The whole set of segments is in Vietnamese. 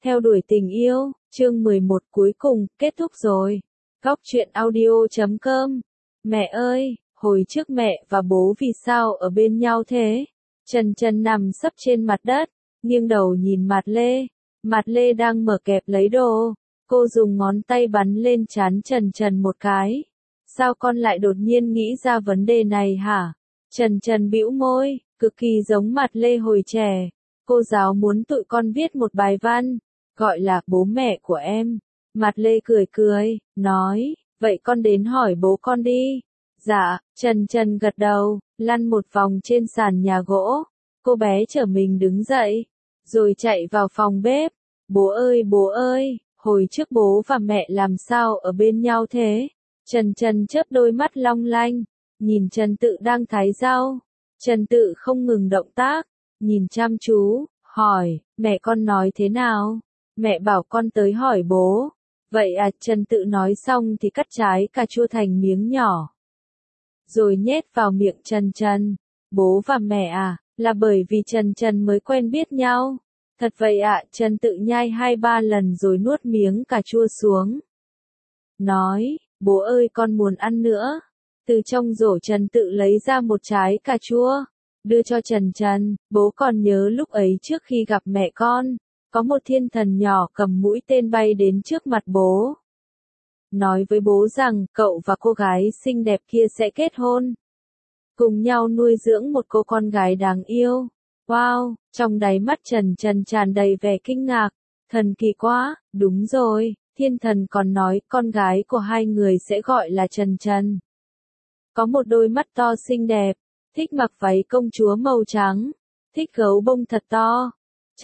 Theo đuổi tình yêu, chương 11 cuối cùng, kết thúc rồi. Góc truyện audio.com. Mẹ ơi, hồi trước mẹ và bố vì sao ở bên nhau thế? Trần Trần nằm sấp trên mặt đất, nghiêng đầu nhìn Mạt Lê. Mạt Lê đang mở kẹp lấy đồ. Cô dùng ngón tay bắn lên trán Trần Trần một cái. Sao con lại đột nhiên nghĩ ra vấn đề này hả? Trần Trần bĩu môi, cực kỳ giống Mạt Lê hồi trẻ. Cô giáo muốn tụi con viết một bài văn, gọi là bố mẹ của em. Mạt Lê cười cười, nói, vậy con đến hỏi bố con đi. Dạ, Trần Trần gật đầu, lăn một vòng trên sàn nhà gỗ. Cô bé trở mình đứng dậy, rồi chạy vào phòng bếp. Bố ơi, hồi trước bố và mẹ làm sao ở bên nhau thế? Trần Trần chớp đôi mắt long lanh, nhìn Trần Tự đang thái rau. Trần Tự không ngừng động tác, nhìn chăm chú, hỏi, mẹ con nói thế nào? Mẹ bảo con tới hỏi bố. Vậy à, Trần Tự nói xong thì cắt trái cà chua thành miếng nhỏ. Rồi nhét vào miệng Trần Trần. Bố và mẹ à, là bởi vì Trần Trần mới quen biết nhau. Thật vậy ạ, Trần Tự nhai 2-3 lần rồi nuốt miếng cà chua xuống. Nói, bố ơi con muốn ăn nữa. Từ trong rổ Trần Tự lấy ra một trái cà chua, đưa cho Trần Trần. Bố còn nhớ lúc ấy trước khi gặp mẹ con, có một thiên thần nhỏ cầm mũi tên bay đến trước mặt bố. Nói với bố rằng cậu và cô gái xinh đẹp kia sẽ kết hôn. Cùng nhau nuôi dưỡng một cô con gái đáng yêu. Wow, trong đáy mắt Trần Trần tràn đầy vẻ kinh ngạc. Thần kỳ quá, đúng rồi, thiên thần còn nói con gái của hai người sẽ gọi là Trần Trần. Có một đôi mắt to xinh đẹp, thích mặc váy công chúa màu trắng, thích gấu bông thật to.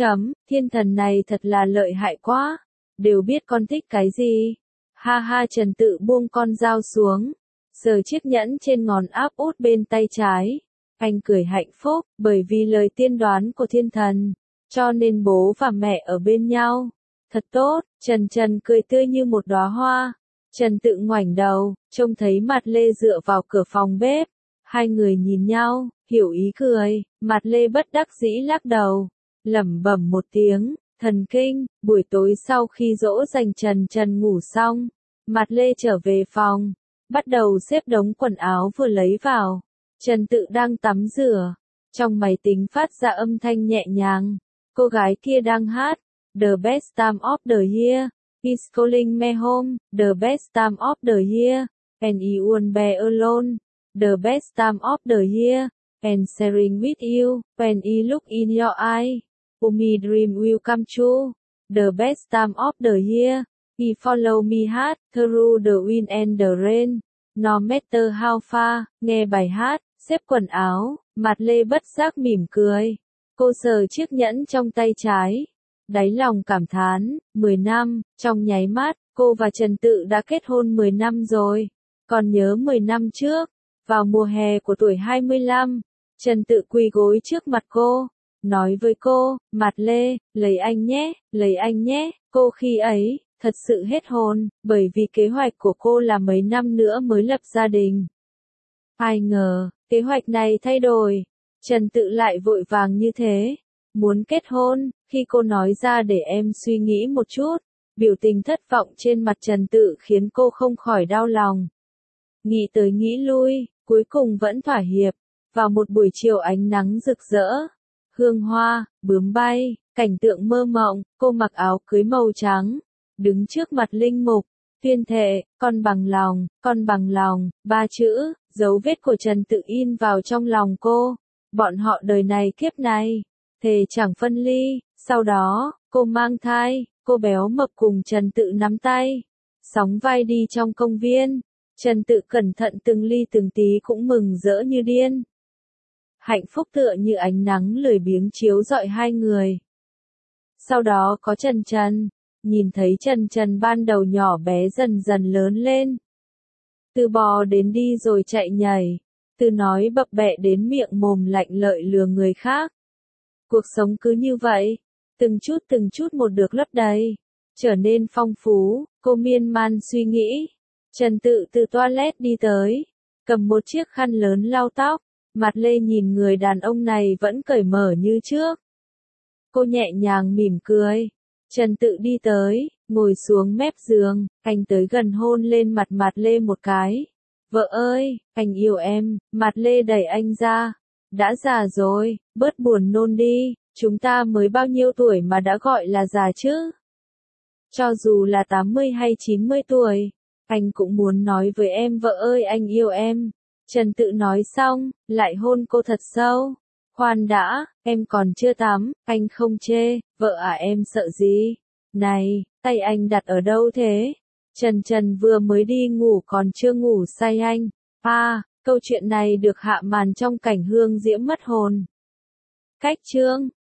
Thiên thần này thật là lợi hại quá, đều biết con thích cái gì. Ha ha, Trần Tự buông con dao xuống, sờ chiếc nhẫn trên ngón áp út bên tay trái. Anh cười hạnh phúc, bởi vì lời tiên đoán của thiên thần, cho nên bố và mẹ ở bên nhau. Thật tốt, Trần Trần cười tươi như một đóa hoa. Trần Tự ngoảnh đầu, trông thấy Mạt Lê dựa vào cửa phòng bếp. Hai người nhìn nhau, hiểu ý cười. Mạt Lê bất đắc dĩ lắc đầu, lẩm bẩm một tiếng, thần kinh. Buổi tối sau khi dỗ dành Trần Trần ngủ xong, Mạt Lê trở về phòng, bắt đầu xếp đống quần áo vừa lấy vào. Trần Tự đang tắm rửa, trong máy tính phát ra âm thanh nhẹ nhàng. Cô gái kia đang hát, The best time of the year, is calling me home, the best time of the year, and you won't be alone, the best time of the year, and sharing with you, when you look in your eye, my dream will come true, the best time of the year, he follow me hát, through the wind and the rain, no matter how far. Nghe bài hát, xếp quần áo, Mạt Lê bất giác mỉm cười. Cô sờ chiếc nhẫn trong tay trái, đáy lòng cảm thán, 10 năm, trong nháy mắt, cô và Trần Tự đã kết hôn 10 năm rồi. Còn nhớ 10 năm trước, vào mùa hè của tuổi 25, Trần Tự quỳ gối trước mặt cô, nói với cô, Mạt Lê, lấy anh nhé. Cô khi ấy, thật sự hết hồn, bởi vì kế hoạch của cô là mấy năm nữa mới lập gia đình. Ai ngờ, kế hoạch này thay đổi. Trần Tự lại vội vàng như thế, muốn kết hôn. Khi cô nói ra để em suy nghĩ một chút, biểu tình thất vọng trên mặt Trần Tự khiến cô không khỏi đau lòng. Nghĩ tới nghĩ lui, cuối cùng vẫn thỏa hiệp. Vào một buổi chiều ánh nắng rực rỡ, hương hoa, bướm bay, cảnh tượng mơ mộng, cô mặc áo cưới màu trắng, đứng trước mặt linh mục, tuyên thệ, con bằng lòng, 3 chữ, dấu vết của Trần Tự in vào trong lòng cô. Bọn họ đời này kiếp này, thề chẳng phân ly. Sau đó, cô mang thai, cô béo mập cùng Trần Tự nắm tay, sóng vai đi trong công viên. Trần Tự cẩn thận từng ly từng tí cũng mừng rỡ như điên. Hạnh phúc tựa như ánh nắng lười biếng chiếu rọi hai người. Sau đó có Trần Trần, nhìn thấy Trần Trần ban đầu nhỏ bé dần dần lớn lên. Từ bò đến đi rồi chạy nhảy, từ nói bập bẹ đến miệng mồm lạnh lợi lừa người khác. Cuộc sống cứ như vậy, từng chút một được lấp đầy, trở nên phong phú. Cô miên man suy nghĩ. Trần Tự từ toilet đi tới, cầm một chiếc khăn lớn lau tóc. Mạt Lê nhìn người đàn ông này vẫn cởi mở như trước. Cô nhẹ nhàng mỉm cười, Trần Tự đi tới, ngồi xuống mép giường, anh tới gần hôn lên mặt Mạt Lê một cái. Vợ ơi, anh yêu em, Mạt Lê đẩy anh ra. Đã già rồi, bớt buồn nôn đi, chúng ta mới bao nhiêu tuổi mà đã gọi là già chứ? Cho dù là 80 hay 90 tuổi, anh cũng muốn nói với em vợ ơi anh yêu em. Trần Tự nói xong, lại hôn cô thật sâu. Khoan đã, em còn chưa tắm, anh không chê, vợ à em sợ gì? Này, tay anh đặt ở đâu thế? Trần vừa mới đi ngủ còn chưa ngủ say anh. Câu chuyện này được hạ màn trong cảnh Hương Diễm mất hồn. Cách chương